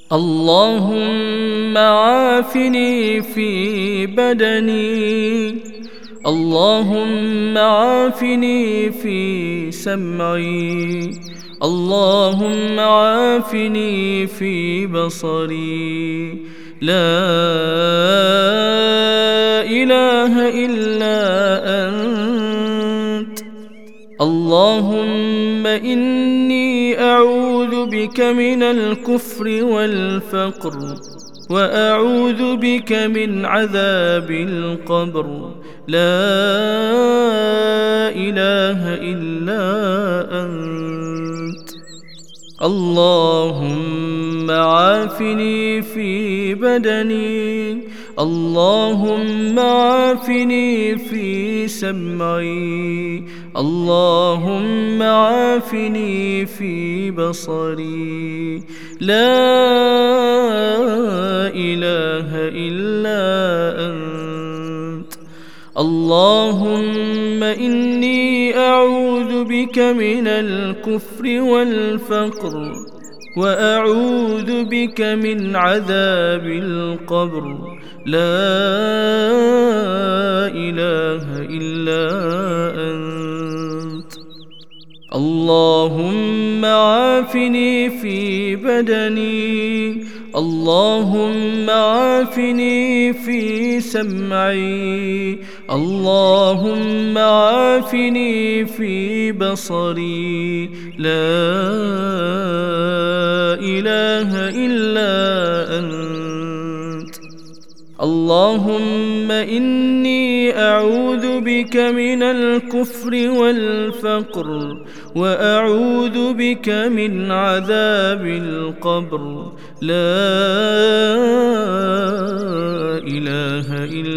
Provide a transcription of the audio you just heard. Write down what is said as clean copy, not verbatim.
اللهم عافني في بدني، اللهم عافني في سمعي، اللهم عافني في بصري. لا إله إلا أنت. اللهم إني أعوذ بك من الكفر والفقر، وأعوذ بك من عذاب القبر. لا إله إلا أنت. اللهم عافني في بدني، اللهم عافني في سمعي، اللهم عافني في بصري. لا إله إلا أنت. اللهم إني أعوذ بك من الكفر والفقر، وأعوذ بك من عذاب القبر. لا إله إلا أنت. اللهم عافني في بدني، اللهم عافني في سمعي، اللهم عافني في بصري. لا إله إلا أنت. اللهم إني أعوذ بك من الكفر والفقر، وأعوذ بك من عذاب القبر. لا إله إلا